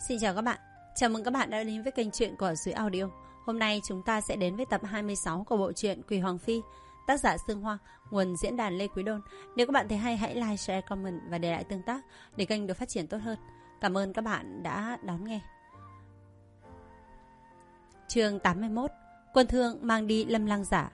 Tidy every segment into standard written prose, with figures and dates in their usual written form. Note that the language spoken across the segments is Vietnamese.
Xin chào các bạn. Chào mừng các bạn đã đến với kênh truyện của Duy Audio. Hôm nay chúng ta sẽ đến với tập 26 của bộ truyện Quỳ Hoàng Phi, tác giả Sương Hoa, nguồn diễn đàn Lê Quý Đôn. Nếu các bạn thấy hay, hãy like, share, comment và để lại tương tác để kênh được phát triển tốt hơn. Cảm ơn các bạn đã đón nghe. Chương 81. Quân thương mang đi Lâm Lang giả.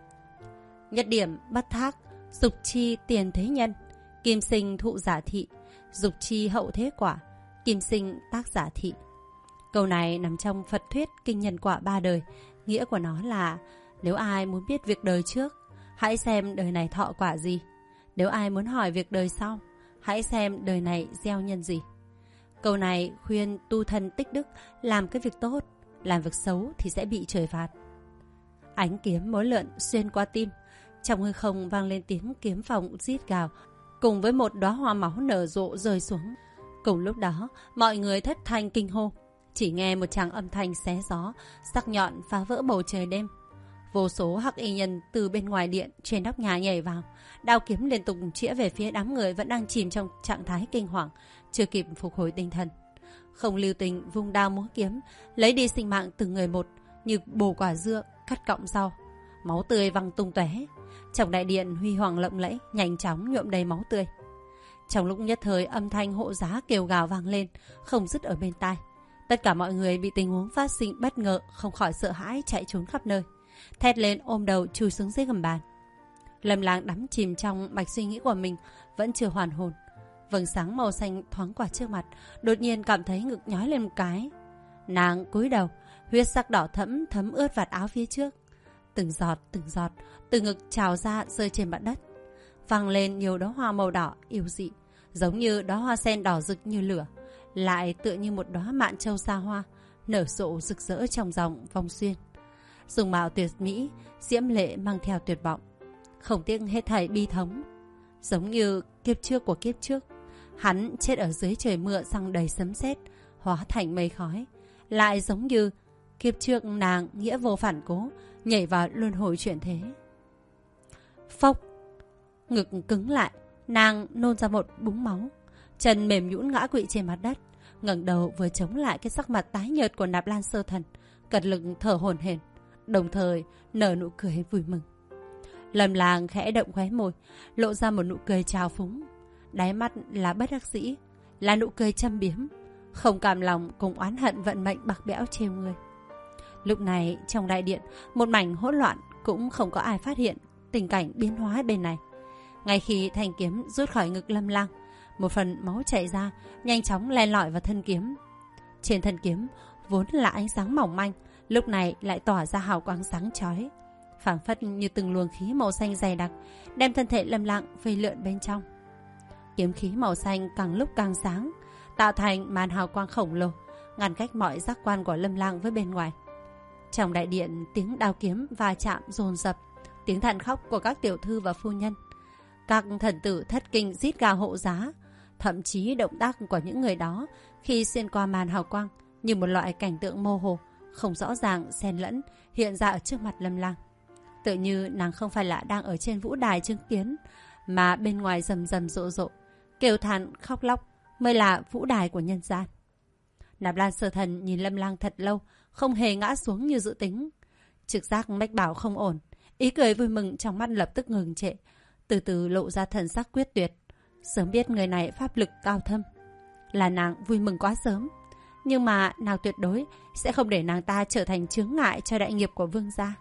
Nhất điểm bắt thác, dục chi tiền thế nhân, kim sinh thụ giả thị, dục chi hậu thế quả, kim sinh tác giả thị. Câu này nằm trong Phật thuyết kinh nhân quả 3 đời. Nghĩa của nó là nếu ai muốn biết việc đời trước, hãy xem đời này thọ quả gì. Nếu ai muốn hỏi việc đời sau, hãy xem đời này gieo nhân gì. Câu này khuyên tu thân tích đức, làm cái việc tốt, làm việc xấu thì sẽ bị trời phạt. Ánh kiếm múa lượn xuyên qua tim, trong hư không vang lên tiếng kiếm phong rít gào, cùng với một đóa hoa máu nở rộ rơi xuống. Cùng lúc đó, mọi người thất thanh kinh hô. Chỉ nghe một tràng âm thanh xé gió, sắc nhọn phá vỡ bầu trời đêm. Vô số hắc y nhân từ bên ngoài điện trên nóc nhà nhảy vào, đao kiếm liên tục chĩa về phía đám người vẫn đang chìm trong trạng thái kinh hoàng, chưa kịp phục hồi tinh thần. Không lưu tình vung đao múa kiếm, lấy đi sinh mạng từng người một, như bổ quả dưa cắt cọng rau. Máu tươi văng tung tóe. Trong đại điện huy hoàng lộng lẫy, nhanh chóng nhuộm đầy máu tươi. Trong lúc nhất thời, âm thanh hộ giá kêu gào vang lên, không dứt ở bên tai. Tất cả mọi người bị tình huống phát sinh bất ngờ, không khỏi sợ hãi chạy trốn khắp nơi, thét lên ôm đầu chui xuống dưới gầm bàn. Lâm Lang đắm chìm trong mạch suy nghĩ của mình, vẫn chưa hoàn hồn. Vầng sáng màu xanh thoáng qua trước mặt, đột nhiên cảm thấy ngực nhói lên một cái. Nàng cúi đầu, huyết sắc đỏ thẫm thấm ướt vạt áo phía trước. Từng giọt từ ngực trào ra rơi trên mặt đất, văng lên nhiều đóa hoa màu đỏ yêu dị, giống như đóa hoa sen đỏ rực như lửa, lại tựa như một đóa mạn châu xa hoa, nở rộ rực rỡ trong dòng vòng xuyên. Dung mạo tuyệt mỹ, diễm lệ mang theo tuyệt vọng, không tiếc hết thảy bi thống. Giống như kiếp trước của kiếp trước, hắn chết ở dưới trời mưa răng đầy sấm sét, hóa thành mây khói. Lại giống như kiếp trước nàng nghĩa vô phản cố, nhảy vào luân hồi chuyển thế. Phốc, ngực cứng lại, nàng nôn ra một búng máu, chân mềm nhũn ngã quỵ trên mặt đất, ngẩng đầu vừa chống lại cái sắc mặt tái nhợt của Nạp Lan Sơ Thần, cật lực thở hổn hển, đồng thời nở nụ cười vui mừng. Lâm Lang khẽ động khóe môi, lộ ra một nụ cười trào phúng, đáy mắt là bất đắc dĩ, là nụ cười châm biếm, không cam lòng cùng oán hận vận mệnh bạc bẽo trêu người. Lúc này trong đại điện một mảnh hỗn loạn, cũng không có ai phát hiện tình cảnh biến hóa bên này. Ngay khi thanh kiếm rút khỏi ngực Lâm Lang, một phần máu chảy ra, nhanh chóng len lỏi vào thân kiếm. Trên thân kiếm vốn là ánh sáng mỏng manh, lúc này lại tỏa ra hào quang sáng chói, phảng phất như từng luồng khí màu xanh dày đặc, đem thân thể Lâm Lang vây lượn bên trong. Kiếm khí màu xanh càng lúc càng sáng, tạo thành màn hào quang khổng lồ, ngăn cách mọi giác quan của Lâm Lang với bên ngoài. Trong đại điện, tiếng đao kiếm va chạm dồn dập, tiếng than khóc của các tiểu thư và phu nhân, các thần tử thất kinh rít gào hộ giá, thậm chí động tác của những người đó khi xuyên qua màn hào quang như một loại cảnh tượng mơ hồ, không rõ ràng xen lẫn hiện ra ở trước mặt Lâm Lang. Tự như nàng không phải là đang ở trên vũ đài chứng kiến, mà bên ngoài rầm rầm rộ rộ, kêu than khóc lóc mới là vũ đài của nhân gian. Nạp Lan Sơ Thần nhìn Lâm Lang thật lâu, không hề ngã xuống như dự tính. Trực giác mách bảo không ổn, ý cười vui mừng trong mắt lập tức ngừng trệ, từ từ lộ ra thần sắc quyết tuyệt. Sớm biết người này pháp lực cao thâm, là nàng vui mừng quá sớm, nhưng mà nàng tuyệt đối sẽ không để nàng ta trở thành chướng ngại cho đại nghiệp của vương gia.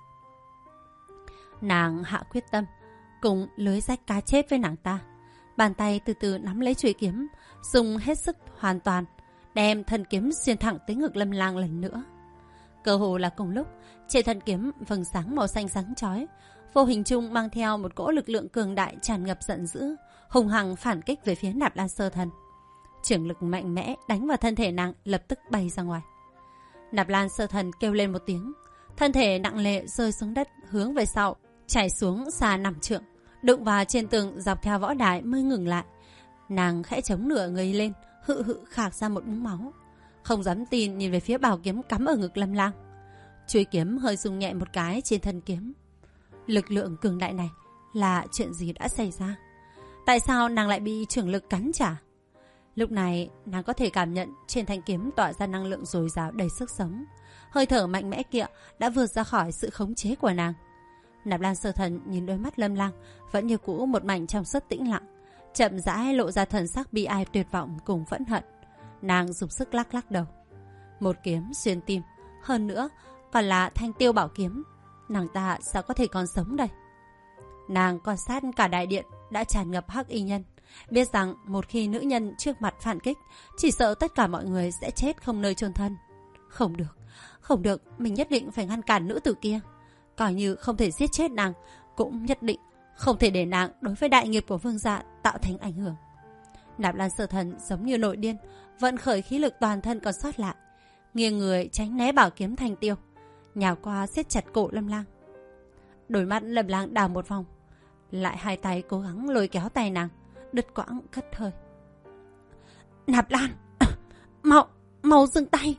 Nàng hạ quyết tâm cùng lưới rách cá chết với nàng ta, bàn tay từ từ nắm lấy chuôi kiếm, dùng hết sức hoàn toàn, đem thân kiếm xuyên thẳng tới ngực Lâm Lang lần nữa. Cơ hồ là cùng lúc, trên thân kiếm vầng sáng màu xanh sáng chói, vô hình chung mang theo một cỗ lực lượng cường đại tràn ngập giận dữ, hùng hằng phản kích về phía Nạp Lan Sơ Thần. Chưởng lực mạnh mẽ đánh vào thân thể nàng, lập tức bay ra ngoài. Nạp Lan Sơ Thần kêu lên một tiếng, thân thể nặng nề rơi xuống đất, hướng về sau chảy xuống xa 5 trượng, đụng vào trên tường dọc theo võ đài mới ngừng lại. Nàng khẽ chống nửa người lên, hự khạc ra một búng máu, không dám tin nhìn về phía bảo kiếm cắm ở ngực Lâm Lang. Chuôi kiếm hơi rung nhẹ một cái trên thân kiếm. Lực lượng cường đại này là chuyện gì đã xảy ra? Tại sao nàng lại bị chưởng lực cắn trả? Lúc này, nàng có thể cảm nhận trên thanh kiếm tỏa ra năng lượng dồi dào đầy sức sống. Hơi thở mạnh mẽ kia đã vượt ra khỏi sự khống chế của nàng. Nạp Lan Sơ Thần nhìn đôi mắt Lâm Lang vẫn như cũ một mảnh trong suốt tĩnh lặng, chậm rãi lộ ra thần sắc bi ai tuyệt vọng cùng phẫn hận. Nàng dùng sức lắc lắc đầu. Một kiếm xuyên tim, hơn nữa còn là thanh tiêu bảo kiếm, nàng ta sao có thể còn sống đây? Nàng quan sát cả đại điện đã tràn ngập hắc y nhân, biết rằng một khi nữ nhân trước mặt phản kích, chỉ sợ tất cả mọi người sẽ chết không nơi chôn thân. Không được, mình nhất định phải ngăn cản nữ tử kia. Coi như không thể giết chết nàng, cũng nhất định không thể để nàng đối với đại nghiệp của vương gia tạo thành ảnh hưởng. Nạp Lan Sở Thần giống như nổi điên, vận khởi khí lực toàn thân còn sót lại, nghiêng người tránh né bảo kiếm thanh tiêu, nhào qua siết chặt cổ Lâm Lang. Đôi mắt Lâm Lang đảo một vòng, lại hai tay cố gắng lôi kéo tay nàng, đứt quãng cất hơi. Nạp Lan, mau dừng tay.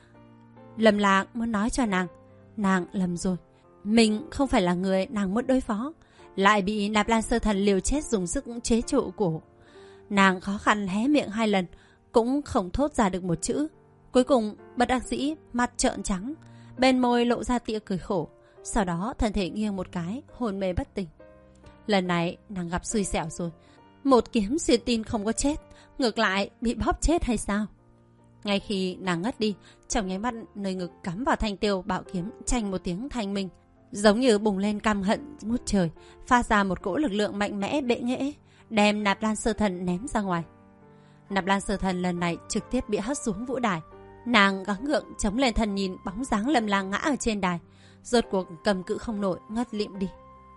Lâm Lang muốn nói cho nàng lầm rồi. Mình không phải là người nàng muốn đối phó, lại bị Nạp Lan Sơ Thần liều chết dùng sức chế trụ cổ. Nàng khó khăn hé miệng 2 lần, cũng không thốt ra được một chữ. Cuối cùng bất đắc dĩ, mặt trợn trắng, bên môi lộ ra tia cười khổ. Sau đó thân thể nghiêng một cái, hôn mê bất tỉnh. Lần này nàng gặp xui xẻo rồi. Một kiếm xuyên tim không có chết, ngược lại bị bóp chết hay sao? Ngay khi nàng ngất đi, trong nháy mắt nơi ngực cắm vào thanh tiêu bảo kiếm chanh một tiếng thanh minh, giống như bùng lên căm hận ngút trời, phát ra một cỗ lực lượng mạnh mẽ bệ nghệ, đem Nạp Lan Sơ Thần ném ra ngoài. Nạp Lan Sơ Thần lần này trực tiếp bị hất xuống vũ đài. Nàng gắng gượng chống lên thân nhìn bóng dáng Lâm Lang ngã ở trên đài, rốt cuộc cầm cự không nổi, ngất lịm đi.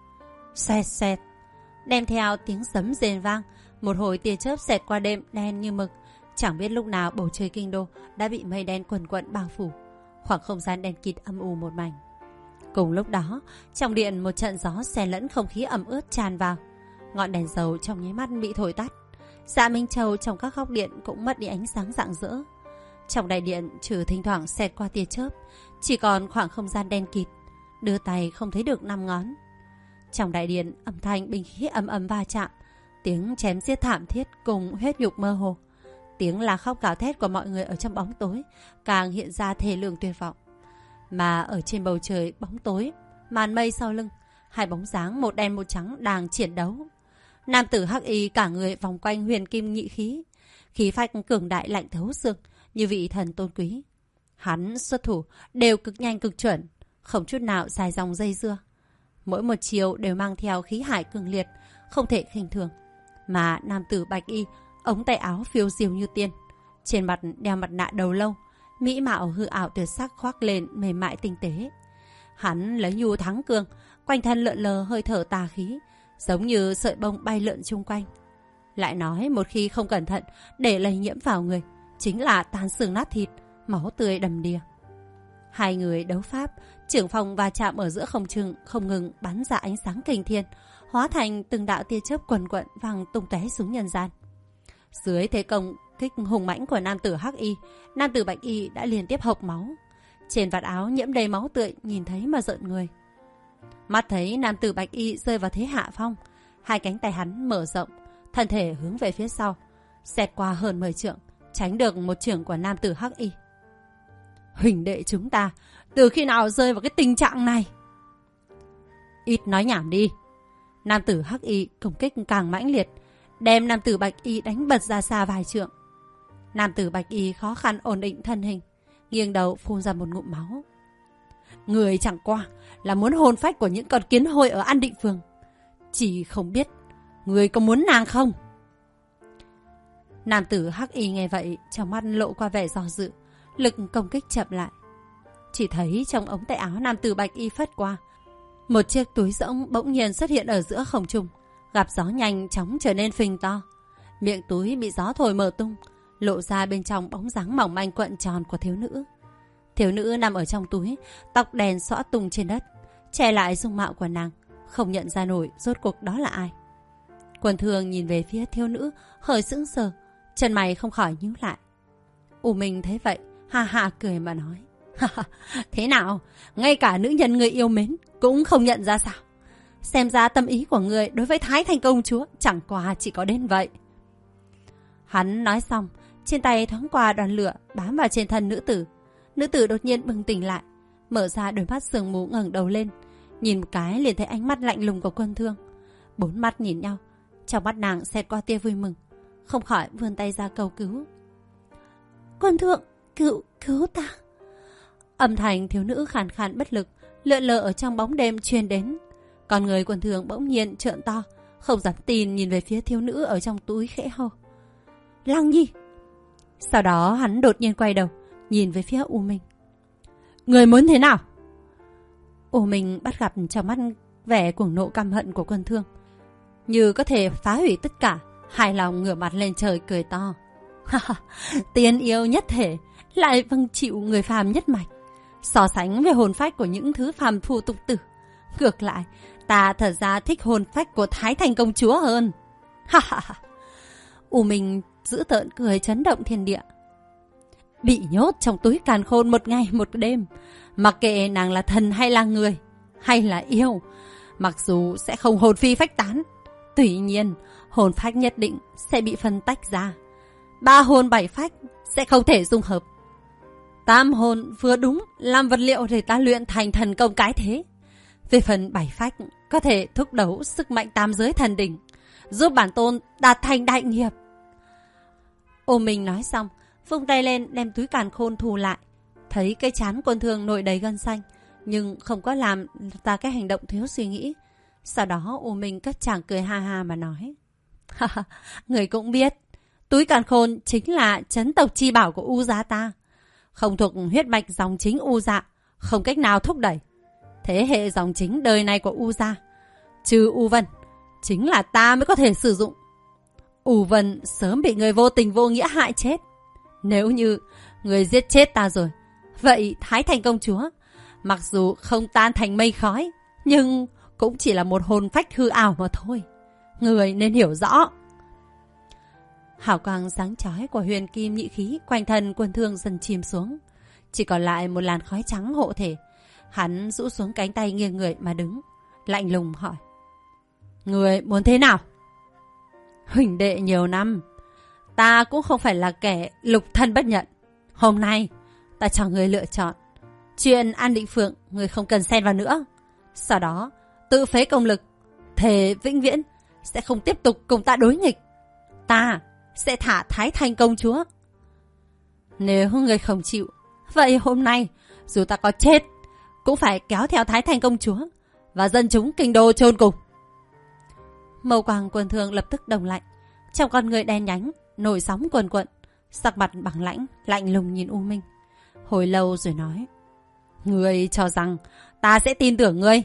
Xẹt xẹt, đem theo tiếng sấm rền vang, một hồi tia chớp xẹt qua đêm đen như mực. Chẳng biết lúc nào bầu trời kinh đô đã bị mây đen quần quận bao phủ, khoảng không gian đen kịt âm u một mảnh. Cùng lúc đó, trong điện một trận gió xen lẫn không khí ẩm ướt tràn vào, ngọn đèn dầu trong nháy mắt bị thổi tắt. Dạ Minh Châu trong các góc điện cũng mất đi ánh sáng rạng rỡ. Trong đại điện trừ thỉnh thoảng xẹt qua tia chớp, chỉ còn khoảng không gian đen kịt, đưa tay không thấy được 5 ngón. Trong đại điện âm thanh binh khí ầm ầm va chạm, tiếng chém giết thảm thiết cùng huyết nhục mơ hồ, tiếng la khóc gào thét của mọi người ở trong bóng tối càng hiện ra thê lương tuyệt vọng. Mà ở trên bầu trời bóng tối, màn mây sau lưng, 2 bóng dáng một đen một trắng đang chiến đấu. Nam tử hắc y cả người vòng quanh huyền kim nhị khí, khí phách cường đại lạnh thấu xương, như vị thần tôn quý. Hắn xuất thủ đều cực nhanh cực chuẩn, không chút nào dài dòng dây dưa. Mỗi một chiều đều mang theo khí hải cường liệt, không thể khinh thường. Mà nam tử bạch y, ống tay áo phiêu diêu như tiên, trên mặt đeo mặt nạ đầu lâu, mỹ mạo hư ảo tuyệt sắc khoác lên mềm mại tinh tế. Hắn lấy nhu thắng cường, quanh thân lượn lờ hơi thở tà khí, giống như sợi bông bay lượn chung quanh. Lại nói một khi không cẩn thận để lây nhiễm vào người, chính là tan xương nát thịt, máu tươi đầm đìa. 2 người đấu pháp, trưởng phòng va chạm ở giữa không ngừng bắn ra ánh sáng kinh thiên, hóa thành từng đạo tia chớp quần quận vàng tung tóe xuống nhân gian. Dưới thế công kích hùng mãnh của nam tử hắc y, nam tử bạch y đã liên tiếp hộc máu, trên vạt áo nhiễm đầy máu tươi, nhìn thấy mà rợn người. Mắt thấy nam tử bạch y rơi vào thế hạ phong, 2 cánh tay hắn mở rộng, thân thể hướng về phía sau, xẹt qua hơn 10 trượng, tránh được một chưởng của nam tử hắc y. Huỳnh đệ chúng ta từ khi nào rơi vào cái tình trạng này? Ít nói nhảm đi. Nam tử hắc y công kích càng mãnh liệt, đem nam tử bạch y đánh bật ra xa vài trượng. Nam tử bạch y khó khăn ổn định thân hình, nghiêng đầu phun ra một ngụm máu. Người chẳng qua là muốn hồn phách của những con kiến hôi ở An Định Phường, chỉ không biết người có muốn nàng không? Nam tử hắc y nghe vậy, trong mắt lộ qua vẻ do dự, lực công kích chậm lại. Chỉ thấy trong ống tay áo nam tử bạch y phất qua, một chiếc túi rỗng bỗng nhiên xuất hiện ở giữa không trung, gặp gió nhanh chóng trở nên phình to. Miệng túi bị gió thổi mở tung, lộ ra bên trong bóng dáng mỏng manh cuộn tròn của thiếu nữ. Thiếu nữ nằm ở trong túi, tóc đen xõa tung trên đất, che lại dung mạo của nàng, không nhận ra nổi rốt cuộc đó là ai. Quần thường nhìn về phía thiếu nữ, hơi sững sờ, chân mày không khỏi nhíu lại. U Minh thấy vậy, ha ha cười mà nói: Thế nào, ngay cả nữ nhân người yêu mến cũng không nhận ra sao? Xem ra tâm ý của người đối với Thái Thành công chúa chẳng qua chỉ có đến vậy. Hắn nói xong, trên tay thoáng qua đoàn lửa bám vào trên thân nữ tử. Nữ tử đột nhiên bừng tỉnh lại, mở ra đôi mắt sương mù, ngẩng đầu lên, nhìn một cái liền thấy ánh mắt lạnh lùng của Quân Thương. Bốn mắt nhìn nhau, trong mắt nàng xẹt qua tia vui mừng, không khỏi vươn tay ra cầu cứu. Quân Thượng, cứu ta. Âm thanh thiếu nữ khàn khàn bất lực lượn lờ ở trong bóng đêm truyền đến. Con người Quân Thương bỗng nhiên trợn to, không dám tin nhìn về phía thiếu nữ ở trong túi, khẽ hô: Lăng Nhi. Sau đó hắn đột nhiên quay đầu nhìn về phía U Minh. Người muốn thế nào? U Minh bắt gặp trong mắt vẻ cuồng nộ căm hận của Quân Thương, như có thể phá hủy tất cả, hài lòng ngửa mặt lên trời cười to. Tiên yêu nhất thể, lại vâng chịu người phàm nhất mạch. So sánh với hồn phách của những thứ phàm phu tục tử, ngược lại ta thật ra thích hồn phách của Thái Thành công chúa hơn. U Minh dữ tợn cười chấn động thiên địa. Bị nhốt trong túi càn khôn một ngày một đêm, mặc kệ nàng là thần hay là người hay là yêu, mặc dù sẽ không hồn phi phách tán, tuy nhiên hồn phách nhất định sẽ bị phân tách ra. 3 hồn 7 phách sẽ không thể dung hợp. 8 hồn vừa đúng làm vật liệu để ta luyện thành thần công cái thế. Về phần 7 phách có thể thúc đấu sức mạnh tam giới thần đỉnh, giúp bản tôn đạt thành đại nghiệp. Ô Minh nói xong, vung tay lên đem túi càn khôn thu lại. Thấy cái trán Quân Thương nổi đầy gân xanh, nhưng không có làm ra cái hành động thiếu suy nghĩ. Sau đó U Minh cất chàng cười ha ha mà nói: Người cũng biết, túi càn khôn chính là trấn tộc chi bảo của U gia ta, không thuộc huyết mạch dòng chính U gia, không cách nào thúc đẩy. Thế hệ dòng chính đời này của U gia, trừ U Vân, chính là ta mới có thể sử dụng. U Vân sớm bị người vô tình vô nghĩa hại chết. Nếu như người giết chết ta rồi, vậy Thái Thành công chúa mặc dù không tan thành mây khói, nhưng cũng chỉ là một hồn phách hư ảo mà thôi. Người nên hiểu rõ. Hào quang sáng chói của huyền kim nhị khí quanh thân Quân Thương dần chìm xuống, chỉ còn lại một làn khói trắng hộ thể. Hắn rũ xuống cánh tay nghiêng người mà đứng, lạnh lùng hỏi: Người muốn thế nào? Huỳnh đệ nhiều năm, ta cũng không phải là kẻ lục thân bất nhận. Hôm nay ta cho người lựa chọn. Chuyện An Định Phượng người không cần xen vào nữa. Sau đó tự phế công lực, thề vĩnh viễn sẽ không tiếp tục cùng ta đối nghịch. Ta sẽ thả Thái Thành công chúa. Nếu người không chịu, vậy hôm nay dù ta có chết cũng phải kéo theo Thái Thành công chúa và dân chúng kinh đô chôn cùng. Mâu quang Quân Thương lập tức đồng lạnh, trong con người đen nhánh nổi sóng cuồn cuộn, sắc mặt bằng lãnh lạnh lùng nhìn U Minh. Hồi lâu rồi nói: Ngươi cho rằng ta sẽ tin tưởng ngươi?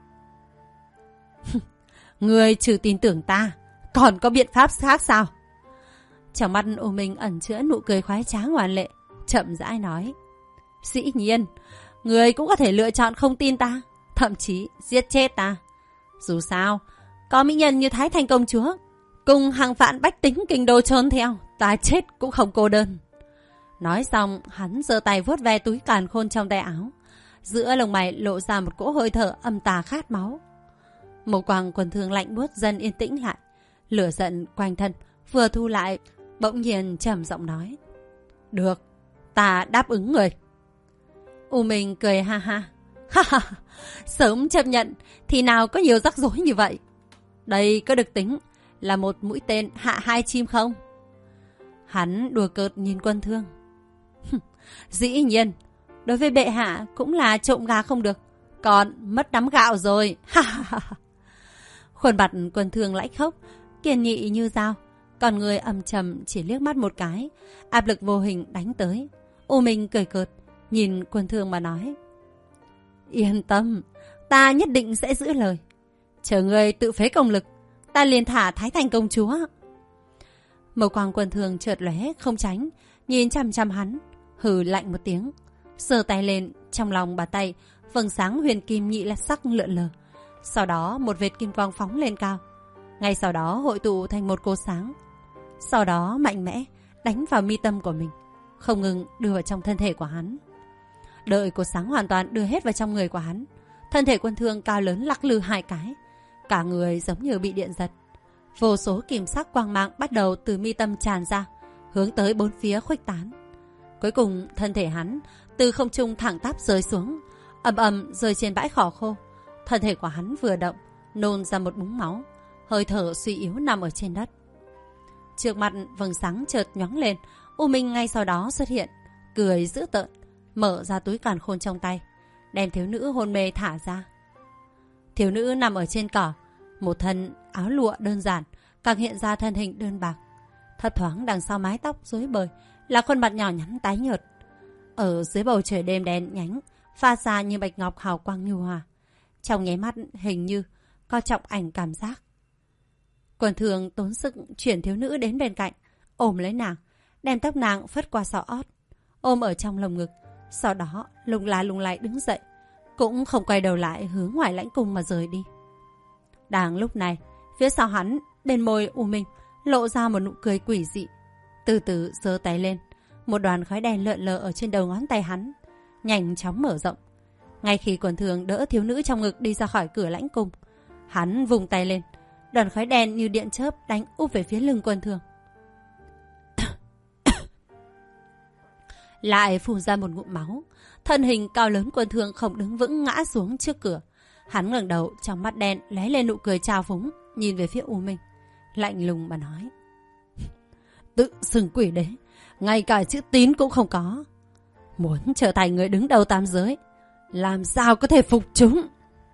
Ngươi trừ tin tưởng ta, còn có biện pháp khác sao? Trong mắt U Minh ẩn chứa nụ cười khoái trá ngoan lệ, chậm rãi nói: Dĩ nhiên, ngươi cũng có thể lựa chọn không tin ta, thậm chí giết chết ta. Dù sao, có mỹ nhân như Thái Thành công chúa cùng hàng vạn bách tính kinh đô trốn theo, ta chết cũng không cô đơn. Nói xong, hắn giơ tay vuốt ve túi càn khôn trong tay áo, giữa lồng mày lộ ra một cỗ hơi thở âm tà khát máu. Mâu quang Quân Thương lạnh buốt dần yên tĩnh lại, lửa giận quanh thân vừa thu lại, bỗng nhiên trầm giọng nói: Được, ta đáp ứng người. U Minh cười ha ha: Sớm chấp nhận thì nào có nhiều rắc rối như vậy. Đây có được tính là một mũi tên hạ 2 chim không? Hắn đùa cợt nhìn Quân Thương: Dĩ nhiên, đối với bệ hạ cũng là trộm gà không được, còn mất nắm gạo rồi. Khuôn mặt Quân Thương lãnh khốc, kiên nghị như dao, còn người âm trầm chỉ liếc mắt một cái, áp lực vô hình đánh tới. U Minh cười cợt nhìn Quân Thương mà nói: Yên tâm, ta nhất định sẽ giữ lời. Chờ người tự phế công lực, ta liền thả Thái Thành công chúa. Mâu quang Quân Thương chợt lóe không tránh, nhìn chằm chằm hắn, hừ lạnh một tiếng, giơ tay lên, trong lòng bàn tay vầng sáng huyền kim nhị sắc lượn lờ. Sau đó một vệt kim quang phóng lên cao, ngay sau đó hội tụ thành một cột sáng. Sau đó mạnh mẽ đánh vào mi tâm của mình, không ngừng đưa vào trong thân thể của hắn. Đợi cột sáng hoàn toàn đưa hết vào trong người của hắn, thân thể Quân Thương cao lớn lắc lư 2 cái, cả người giống như bị điện giật. Vô số kim sắc quang mang bắt đầu từ mi tâm tràn ra, hướng tới bốn phía khuếch tán. Cuối cùng thân thể hắn từ không trung thẳng tắp rơi xuống, ầm ầm rơi trên bãi cỏ khô. Thân thể của hắn vừa động, nôn ra một búng máu, hơi thở suy yếu nằm ở trên đất. Trước mặt vầng sáng chợt nhoáng lên, U Minh ngay sau đó xuất hiện, cười dữ tợn, mở ra túi càn khôn trong tay, đem thiếu nữ hôn mê thả ra. Thiếu nữ nằm ở trên cỏ, một thân áo lụa đơn giản, càng hiện ra thân hình đơn bạc. Thấp thoáng đằng sau mái tóc rối bời là khuôn mặt nhỏ nhắn tái nhợt. Ở dưới bầu trời đêm đen nhánh, pha ra như bạch ngọc hào quang nhu hòa. Trong nháy mắt hình như có trọng ảnh cảm giác. Quần thường tốn sức chuyển thiếu nữ đến bên cạnh, ôm lấy nàng, đem tóc nàng phất qua sau ót, ôm ở trong lồng ngực. Sau đó lung lay đứng dậy, cũng không quay đầu lại hướng ngoài lãnh cung mà rời đi. Đang lúc này, phía sau hắn, bên môi U Minh lộ ra một nụ cười quỷ dị, từ từ giơ tay lên, một đoàn khói đen lượn lờ ở trên đầu ngón tay hắn, nhanh chóng mở rộng. Ngay khi Quần Thường đỡ thiếu nữ trong ngực đi ra khỏi cửa lãnh cung, hắn vùng tay lên, đoàn khói đen như điện chớp đánh úp về phía lưng Quần Thường. Lại phun ra một ngụm máu, thân hình cao lớn Quần Thường không đứng vững ngã xuống trước cửa. Hắn ngẩng đầu, trong mắt đen lóe lên nụ cười trào phúng, nhìn về phía U Minh, lạnh lùng mà nói: tự xưng quỷ đế, ngay cả chữ tín cũng không có, muốn trở thành người đứng đầu tam giới, làm sao có thể phục chúng?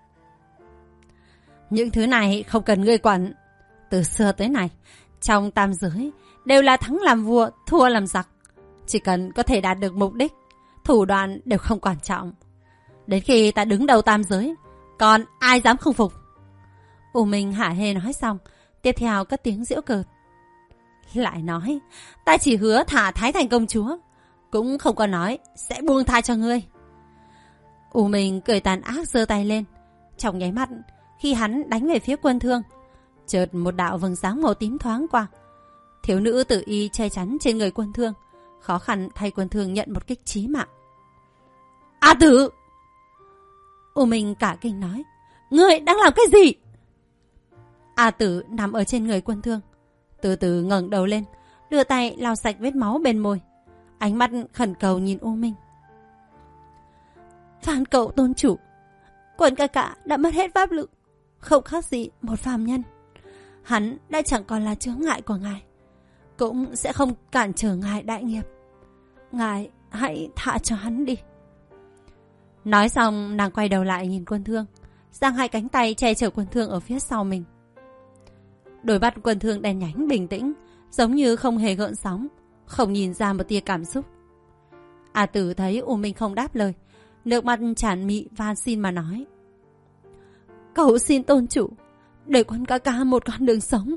Những thứ này không cần ngươi quản. Từ xưa tới nay, trong tam giới đều là thắng làm vua, thua làm giặc. Chỉ cần có thể đạt được mục đích, thủ đoạn đều không quan trọng. Đến khi ta đứng đầu tam giới, còn ai dám không phục? U Minh hả hê nói xong, tiếp theo cất tiếng giễu cợt. Lại nói, ta chỉ hứa thả Thái Thành công chúa, cũng không có nói sẽ buông tha cho ngươi. U Minh cười tàn ác giơ tay lên. Trong nháy mắt, khi hắn đánh về phía Quân Thương, chợt một đạo vầng sáng màu tím thoáng qua. Thiếu nữ tự y che chắn trên người Quân Thương, khó khăn thay Quân Thương nhận một kích chí mạng. A Tử! U Minh cả kinh nói, ngươi đang làm cái gì? A Tử nằm ở trên người Quân Thương, từ từ ngẩng đầu lên, đưa tay lau sạch vết máu bên môi, ánh mắt khẩn cầu nhìn U Minh. Phản cậu tôn chủ, Quần ca ca đã mất hết pháp lực, không khác gì một phàm nhân. Hắn đã chẳng còn là chướng ngại của ngài, cũng sẽ không cản trở ngài đại nghiệp. Ngài hãy thả cho hắn đi. Nói xong, nàng quay đầu lại nhìn Quân Thương, giang hai cánh tay che chở Quân Thương ở phía sau mình. Đôi mắt Quân Thương đen nhánh bình tĩnh, giống như không hề gợn sóng, không nhìn ra một tia cảm xúc. A Tử thấy U Minh không đáp lời, nước mắt tràn mị van xin mà nói: cầu xin tôn chủ, để Quân ca ca một con đường sống.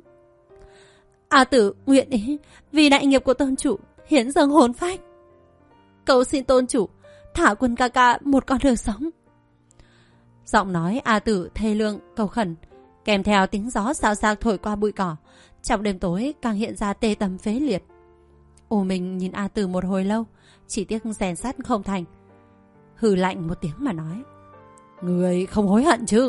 A Tử nguyện ý vì đại nghiệp của tôn chủ hiến dâng hồn phách. Cầu xin tôn chủ thả Quân ca ca một con đường sống. Giọng nói A Tử thê lương cầu khẩn, kèm theo tiếng gió xào xạc thổi qua bụi cỏ, trong đêm tối càng hiện ra tê tâm phế liệt. U Minh nhìn A Tử một hồi lâu, chỉ tiếc rèn sắt không thành, hừ lạnh một tiếng mà nói: người không hối hận chứ?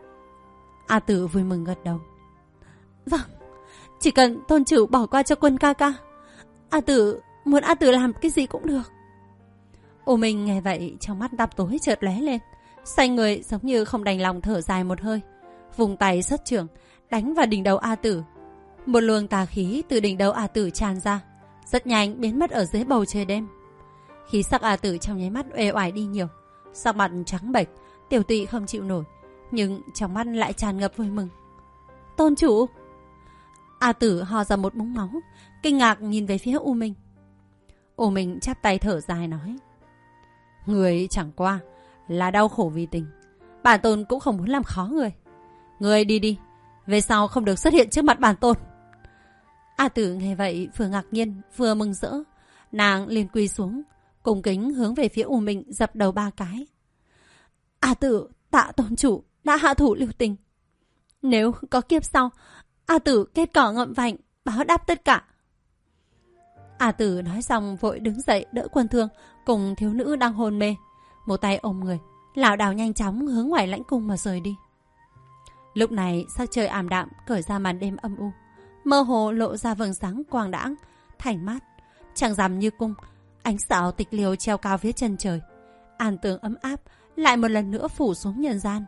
A Tử vui mừng gật đầu. Vâng, chỉ cần tôn chủ bỏ qua cho Quân ca ca, A Tử muốn A Tử làm cái gì cũng được. U Minh nghe vậy, trong mắt tăm tối chợt lóe lên, xoay người giống như không đành lòng thở dài một hơi, vùng tay xuất chưởng đánh vào đỉnh đầu A Tử. Một luồng tà khí từ đỉnh đầu A Tử tràn ra, rất nhanh biến mất ở dưới bầu trời đêm. Khí sắc A Tử trong nháy mắt uể oải đi nhiều, sắc mặt trắng bệch, tiểu tụy không chịu nổi, nhưng trong mắt lại tràn ngập vui mừng. Tôn chủ! A Tử ho ra một búng máu, kinh ngạc nhìn về phía U Minh. U Minh chắp tay thở dài nói: người chẳng qua là đau khổ vì tình, bản tôn cũng không muốn làm khó người. Người đi đi, về sau không được xuất hiện trước mặt bản tôn. A Tử nghe vậy vừa ngạc nhiên vừa mừng rỡ, nàng liền quỳ xuống, cung kính hướng về phía U Minh dập đầu 3 cái. A Tử tạ tôn chủ đã hạ thủ lưu tình, nếu có kiếp sau, A Tử kết cỏ ngậm vành báo đáp tất cả. A Tử nói xong vội đứng dậy đỡ Quân Thương cùng thiếu nữ đang hôn mê, một tay ôm người, lảo đảo nhanh chóng hướng ngoài lãnh cung mà rời đi. Lúc này sắc trời ảm đạm cởi ra màn đêm âm u, mơ hồ lộ ra vầng sáng quang đãng, thành mát, trăng rằm như cung, ánh sao tịch liêu treo cao phía chân trời. An tường ấm áp lại một lần nữa phủ xuống nhân gian.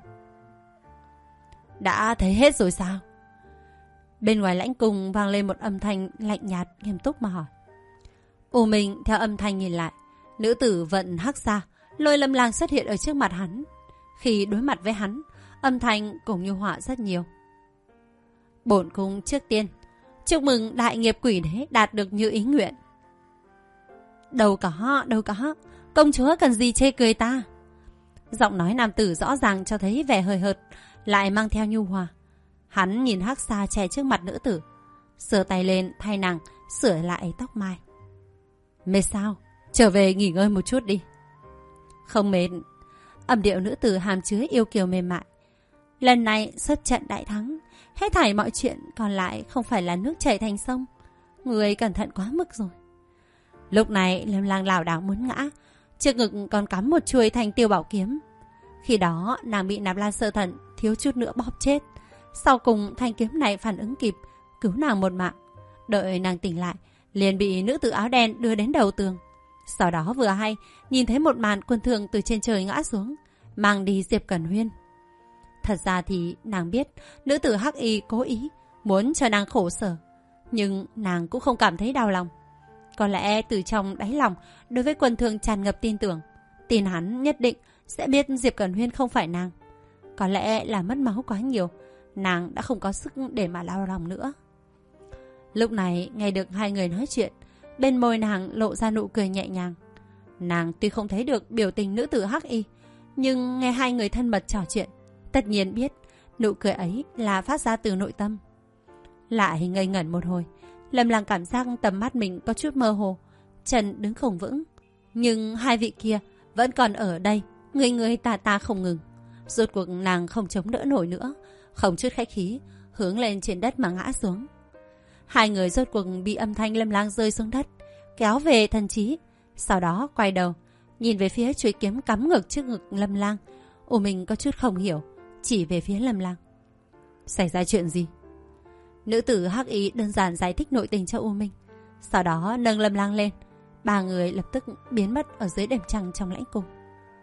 Đã thấy hết rồi sao? Bên ngoài lãnh cung vang lên một âm thanh lạnh nhạt nghiêm túc mà hỏi. U Minh theo âm thanh nhìn lại, nữ tử vận hắc xa, lôi Lâm Lang xuất hiện ở trước mặt hắn. Khi đối mặt với hắn, âm thanh cũng nhu hòa rất nhiều. Bổn cung trước tiên chúc mừng đại nghiệp quỷ đế đạt được như ý nguyện. Đâu có, công chúa cần gì chê cười ta? Giọng nói nam tử rõ ràng cho thấy vẻ hời hợt, lại mang theo nhu hòa. Hắn nhìn hắc xa che trước mặt nữ tử, sờ tay lên thay nàng sửa lại tóc mai. Mệt sao? Trở về nghỉ ngơi một chút đi. Không mệt. Âm điệu nữ tử hàm chứa yêu kiều mềm mại. Lần này xuất trận đại thắng, hết thảy mọi chuyện còn lại không phải là nước chảy thành sông. Người cẩn thận quá mức rồi. Lúc này Lâm Lang lảo đảo muốn ngã, trước ngực còn cắm một chuôi thanh tiêu bảo kiếm. Khi đó nàng bị Nạp Lan Sơ Thần thiếu chút nữa bóp chết. Sau cùng thanh kiếm này phản ứng kịp, cứu nàng một mạng. Đợi nàng tỉnh lại, liền bị nữ tử áo đen đưa đến đầu tường. Sau đó vừa hay nhìn thấy một màn quân thương từ trên trời ngã xuống, mang đi Diệp Cẩn Huyên. Thật ra thì nàng biết nữ tử hắc y cố ý muốn cho nàng khổ sở, nhưng nàng cũng không cảm thấy đau lòng. Có lẽ từ trong đáy lòng đối với quân thương tràn ngập tin tưởng, tin hắn nhất định sẽ biết Diệp Cẩn Huyên không phải nàng. Có lẽ là mất máu quá nhiều, nàng đã không có sức để mà đau lòng nữa. Lúc này nghe được hai người nói chuyện, bên môi nàng lộ ra nụ cười nhẹ nhàng. Nàng tuy không thấy được biểu tình nữ tử hắc y, nhưng nghe hai người thân mật trò chuyện, tất nhiên biết nụ cười ấy là phát ra từ nội tâm. Lại ngây ngẩn một hồi, Lâm Lang cảm giác tầm mắt mình có chút mơ hồ, chân đứng không vững. Nhưng hai vị kia vẫn còn ở đây, người ta không ngừng. Rốt cuộc nàng không chống đỡ nổi nữa, không chút khách khí hướng lên trên đất mà ngã xuống. Hai người rốt cuộc bị âm thanh Lâm Lang rơi xuống đất kéo về thần trí. Sau đó quay đầu nhìn về phía chuôi kiếm cắm ngược trước ngực Lâm Lang. U Minh có chút không hiểu, chỉ về phía Lâm Lang. Xảy ra chuyện gì? Nữ tử hắc y đơn giản giải thích nội tình cho U Minh, sau đó nâng Lâm Lang lên. Ba người lập tức biến mất ở dưới đêm trăng trong lãnh cung.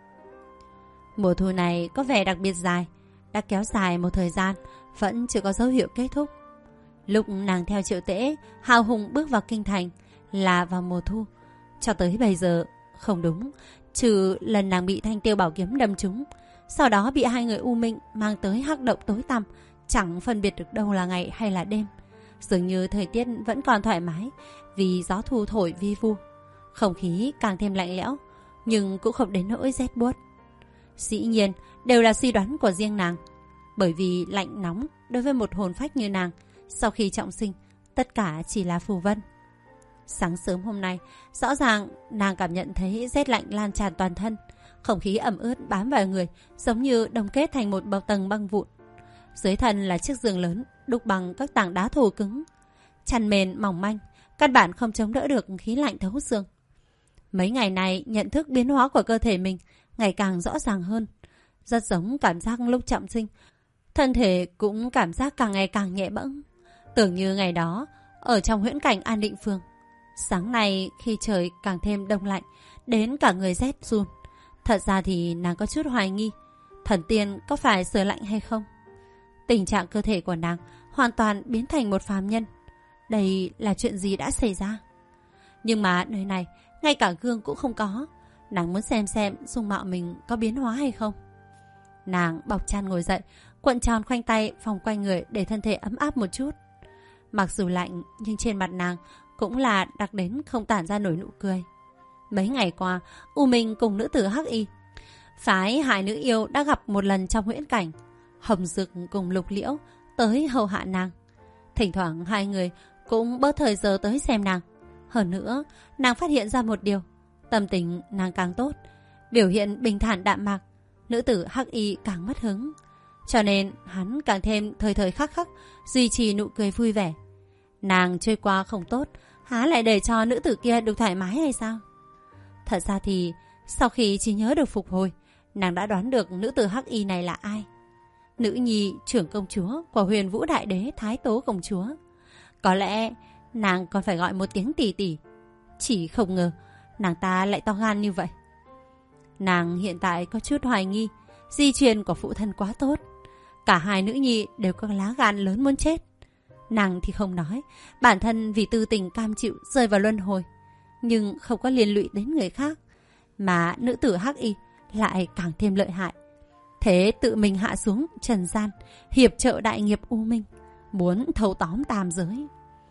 Mùa thu này có vẻ đặc biệt dài, đã kéo dài một thời gian, vẫn chưa có dấu hiệu kết thúc. Lúc nàng theo Triệu Tễ hào hùng bước vào kinh thành là vào mùa thu. Cho tới bây giờ, không đúng, trừ lần nàng bị thanh tiêu bảo kiếm đâm trúng, sau đó bị hai người U Minh mang tới hắc động tối tăm, chẳng phân biệt được đâu là ngày hay là đêm. Dường như thời tiết vẫn còn thoải mái, vì gió thu thổi vi vu. Không khí càng thêm lạnh lẽo, nhưng cũng không đến nỗi rét buốt. Dĩ nhiên, đều là suy đoán của riêng nàng. Bởi vì lạnh nóng đối với một hồn phách như nàng, sau khi trọng sinh, tất cả chỉ là phù vân. Sáng sớm hôm nay, rõ ràng nàng cảm nhận thấy rét lạnh lan tràn toàn thân. Không khí ẩm ướt bám vào người, giống như đồng kết thành một bầu tầng băng vụn. Dưới thân là chiếc giường lớn đúc bằng các tảng đá thô cứng, chăn mền mỏng manh, căn bản không chống đỡ được khí lạnh thấu xương. Mấy ngày này, nhận thức biến hóa của cơ thể mình ngày càng rõ ràng hơn, rất giống cảm giác lúc trọng sinh. Thân thể cũng cảm giác càng ngày càng nhẹ bẫng, tưởng như ngày đó ở trong huyễn cảnh An Định Phương. Sáng nay khi trời càng thêm đông lạnh, đến cả người rét run. Thật ra thì nàng có chút hoài nghi, thần tiên có phải sửa lạnh hay không? Tình trạng cơ thể của nàng hoàn toàn biến thành một phàm nhân. Đây là chuyện gì đã xảy ra? Nhưng mà nơi này, ngay cả gương cũng không có. Nàng muốn xem dung mạo mình có biến hóa hay không. Nàng bọc chăn ngồi dậy, cuộn tròn khoanh tay vòng quanh người để thân thể ấm áp một chút. Mặc dù lạnh, nhưng trên mặt nàng cũng là đặc đến không tản ra nổi nụ cười. Mấy ngày qua, U Minh cùng nữ tử hắc y phái hai nữ yêu đã gặp một lần trong huyễn cảnh. Hồng Dực cùng Lục Liễu tới hầu hạ nàng. Thỉnh thoảng hai người cũng bớt thời giờ tới xem nàng. Hơn nữa, nàng phát hiện ra một điều, tâm tình nàng càng tốt, biểu hiện bình thản đạm mạc, nữ tử hắc y càng mất hứng. Cho nên hắn càng thêm thời thời khắc khắc duy trì nụ cười vui vẻ. Nàng trôi qua không tốt, há lại để cho nữ tử kia được thoải mái hay sao? Thật ra thì sau khi trí nhớ được phục hồi, nàng đã đoán được nữ tử hắc y này là ai. Nữ nhi trưởng công chúa của Huyền Vũ Đại Đế Thái Tố công chúa. Có lẽ nàng còn phải gọi một tiếng tỷ tỷ. Chỉ không ngờ nàng ta lại to gan như vậy. Nàng hiện tại có chút hoài nghi di truyền của phụ thân quá tốt. Cả hai nữ nhi đều có lá gan lớn muốn chết. Nàng thì không nói, bản thân vì tư tình cam chịu rơi vào luân hồi, nhưng không có liên lụy đến người khác. Mà nữ tử hắc y lại càng thêm lợi hại. Thế tự mình hạ xuống trần gian, hiệp trợ đại nghiệp u minh, muốn thâu tóm tam giới.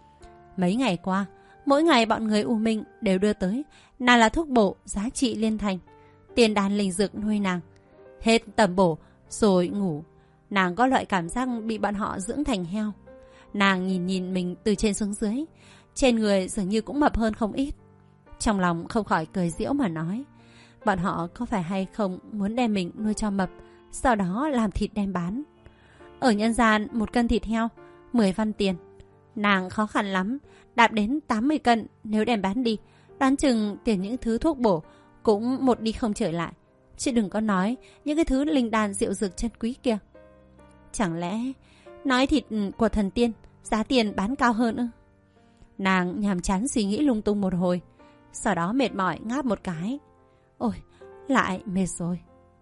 Mấy ngày qua, mỗi ngày bọn người u minh đều đưa tới nàng là thuốc bổ giá trị liên thành, tiền đàn linh dược nuôi nàng. Hết tầm bổ rồi ngủ, nàng có loại cảm giác bị bọn họ dưỡng thành heo. Nàng nhìn mình từ trên xuống dưới, trên người dường như cũng mập hơn không ít. Trong lòng không khỏi cười giễu mà nói, bọn họ có phải hay không muốn đem mình nuôi cho mập, sau đó làm thịt đem bán. Ở nhân gian 1 cân thịt heo 10 văn tiền. Nàng khó khăn lắm đạp đến 80 cân, nếu đem bán đi, đoán chừng tiền những thứ thuốc bổ cũng một đi không trở lại. Chứ đừng có nói những cái thứ linh đan rượu dược chân quý kia. Chẳng lẽ nói thịt của thần tiên giá tiền bán cao hơn ư? Nàng nhàm chán suy nghĩ lung tung một hồi, sau đó mệt mỏi ngáp một cái. Ôi, lại mệt rồi.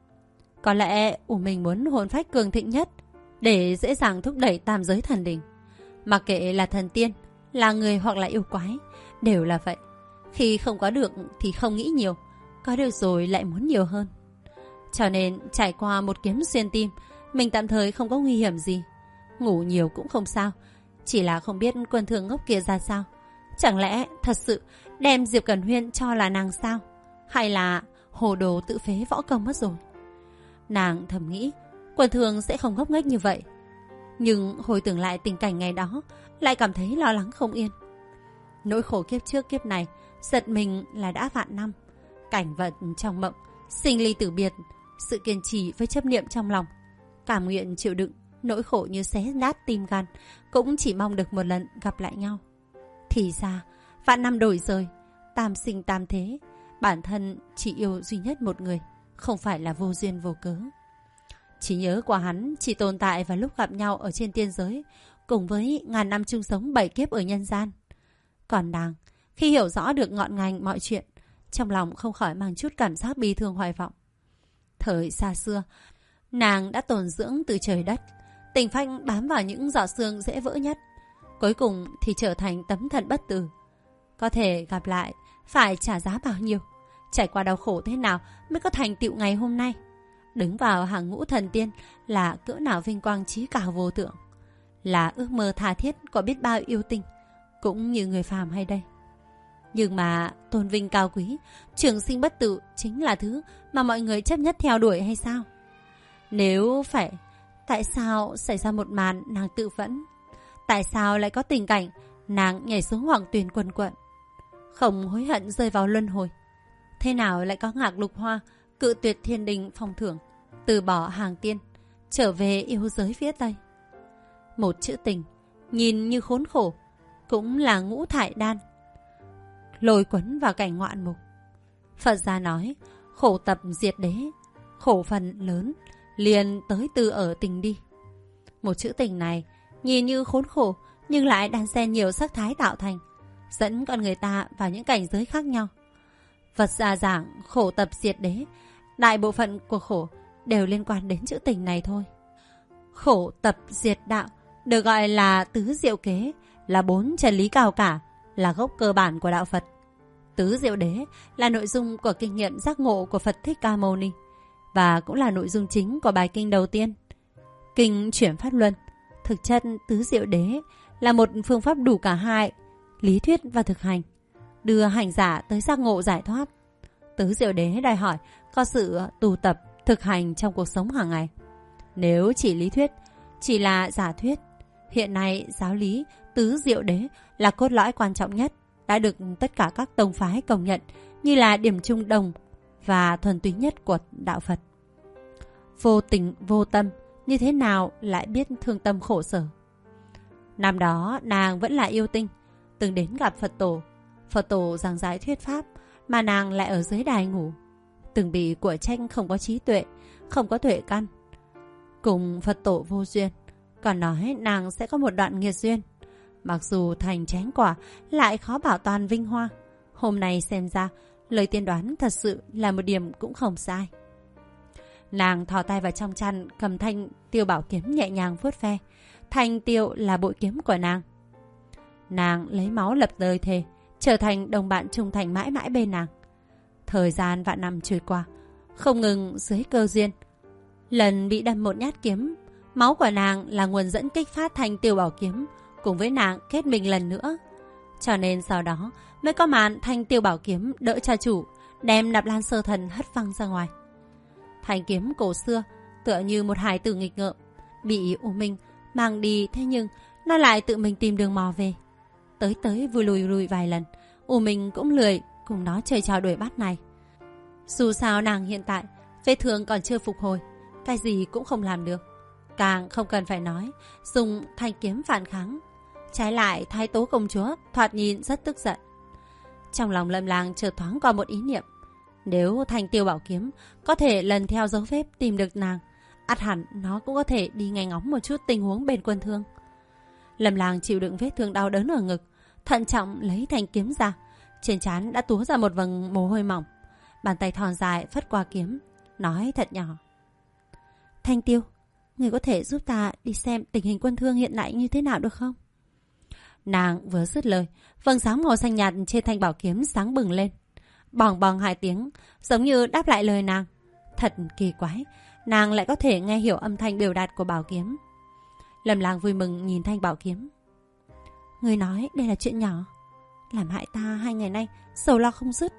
Có lẽ mình muốn hồn phách cường thịnh nhất để dễ dàng thúc đẩy tam giới thần đình. Mặc kệ là thần tiên, là người hoặc là yêu quái, đều là vậy. Khi không có được thì không nghĩ nhiều, có được rồi lại muốn nhiều hơn. Cho nên trải qua một kiếm xuyên tim, mình tạm thời không có nguy hiểm gì. Ngủ nhiều cũng không sao, chỉ là không biết Quân Thương ngốc kia ra sao. Chẳng lẽ thật sự đem Diệp Cẩn Huyên cho là nàng sao? Hay là hồ đồ tự phế võ công mất rồi? Nàng thầm nghĩ Quân Thương sẽ không ngốc nghếch như vậy. Nhưng hồi tưởng lại tình cảnh ngày đó, lại cảm thấy lo lắng không yên. Nỗi khổ kiếp trước kiếp này, giật mình là đã vạn năm. Cảnh vật trong mộng, sinh ly tử biệt, sự kiên trì với chấp niệm trong lòng, cảm nguyện chịu đựng nỗi khổ như xé nát tim gan, cũng chỉ mong được một lần gặp lại nhau. Thì ra vạn năm đổi rời, tam sinh tam thế, bản thân chỉ yêu duy nhất một người, không phải là vô duyên vô cớ. Trí nhớ của hắn chỉ tồn tại vào lúc gặp nhau ở trên tiên giới, cùng với ngàn năm chung sống 7 kiếp ở nhân gian. Còn nàng, khi hiểu rõ được ngọn ngành mọi chuyện, trong lòng không khỏi mang chút cảm giác bi thương hoài vọng. Thời xa xưa, nàng đã tồn dưỡng từ trời đất, tình phách bám vào những giọt xương dễ vỡ nhất, cuối cùng thì trở thành tấm thần bất tử. Có thể gặp lại, phải trả giá bao nhiêu, trải qua đau khổ thế nào mới có thành tựu ngày hôm nay. Đứng vào hàng ngũ thần tiên là cỡ nào vinh quang trí cao vô thượng, là ước mơ tha thiết của biết bao yêu tinh, cũng như người phàm hay đây. Nhưng mà tôn vinh cao quý, trường sinh bất tử chính là thứ mà mọi người chấp nhất theo đuổi hay sao? Nếu phải, tại sao xảy ra một màn nàng tự vẫn? Tại sao lại có tình cảnh nàng nhảy xuống hoàng tuyền quần quận, không hối hận rơi vào luân hồi? Thế nào lại có Ngạc Lục Hoa cự tuyệt thiên đình phong thưởng, từ bỏ hàng tiên, trở về yêu giới phía Tây? Một chữ tình, nhìn như khốn khổ, cũng là ngũ thải đan, lôi quấn vào cảnh ngoạn mục. Phật gia nói, khổ tập diệt đế, khổ phần lớn liền tới từ ở tình đi. Một chữ tình này nhìn như khốn khổ, nhưng lại đan xen nhiều sắc thái tạo thành, dẫn con người ta vào những cảnh giới khác nhau. Phật gia giảng khổ tập diệt đế, đại bộ phận của khổ đều liên quan đến chữ tình này thôi. Khổ tập diệt đạo được gọi là tứ diệu kế, là 4 chân lý cao cả, là gốc cơ bản của đạo Phật. Tứ diệu đế là nội dung của kinh nghiệm giác ngộ của Phật Thích Ca Mâu Ni, và cũng là nội dung chính của bài kinh đầu tiên, Kinh Chuyển Pháp Luân. Thực chất tứ diệu đế là một phương pháp đủ cả hai, lý thuyết và thực hành, đưa hành giả tới giác ngộ giải thoát. Tứ diệu đế đòi hỏi có sự tu tập, thực hành trong cuộc sống hàng ngày. Nếu chỉ lý thuyết, chỉ là giả thuyết, hiện nay giáo lý tứ diệu đế là cốt lõi quan trọng nhất, đã được tất cả các tông phái công nhận như là điểm chung đồng và thuần túy nhất của đạo Phật. Vô tình vô tâm, như thế nào lại biết thương tâm khổ sở? Năm đó nàng vẫn là yêu tinh, từng đến gặp Phật Tổ. Phật Tổ giảng giải thuyết pháp, mà nàng lại ở dưới đài ngủ, từng bị của tranh không có trí tuệ, không có tuệ căn, cùng Phật Tổ vô duyên, còn nói nàng sẽ có một đoạn nghiệt duyên. Mặc dù thành chánh quả, lại khó bảo toàn vinh hoa, Hôm nay xem ra, lời tiên đoán thật sự là một điểm cũng không sai. Nàng thò tay vào trong chăn, cầm thanh tiêu bảo kiếm nhẹ nhàng vuốt ve. Thanh tiêu là bội kiếm của nàng. Nàng lấy máu lập lời thề, trở thành đồng bạn trung thành mãi mãi bên nàng. Thời gian vạn năm trôi qua, không ngừng dưới cơ duyên. Lần bị đâm một nhát kiếm, máu của nàng là nguồn dẫn kích phát thanh tiêu bảo kiếm, cùng với nàng kết mình lần nữa. Cho nên sau đó mới có màn thanh tiêu bảo kiếm đỡ cha chủ, đem Nạp Lan Sơ Thần hất văng ra ngoài. Thanh kiếm cổ xưa tựa như một hài tử nghịch ngợm, bị U Minh mang đi, thế nhưng nó lại tự mình tìm đường mò về. Tới vui lùi vài lần, U Minh cũng lười cùng nó chơi trò đuổi bắt này. Dù sao nàng hiện tại vết thương còn chưa phục hồi, cái gì cũng không làm được. Càng không cần phải nói dùng thanh kiếm phản kháng. Trái lại Thái Tố công chúa thoạt nhìn rất tức giận. Trong lòng Lâm Lang chợt thoáng qua một ý niệm. Nếu thanh tiêu bảo kiếm có thể lần theo dấu vết tìm được nàng, ắt hẳn nó cũng có thể đi nghe ngóng một chút tình huống bên Quân Thương. Lâm Lang chịu đựng vết thương đau đớn ở ngực, thận trọng lấy thanh kiếm ra. Trên trán đã túa ra một vầng mồ hôi mỏng. Bàn tay thon dài phất qua kiếm, nói thật nhỏ: Thanh Tiêu, người có thể giúp ta đi xem tình hình Quân Thương hiện tại như thế nào được không? Nàng vừa dứt lời, vầng sáng màu xanh nhạt trên thanh bảo kiếm sáng bừng lên. Bòng bòng hai tiếng, giống như đáp lại lời nàng. Thật kỳ quái, nàng lại có thể nghe hiểu âm thanh biểu đạt của bảo kiếm. Lâm Lang vui mừng nhìn thanh bảo kiếm. Người nói đây là chuyện nhỏ, làm hại ta 2 ngày nay sầu lo không dứt.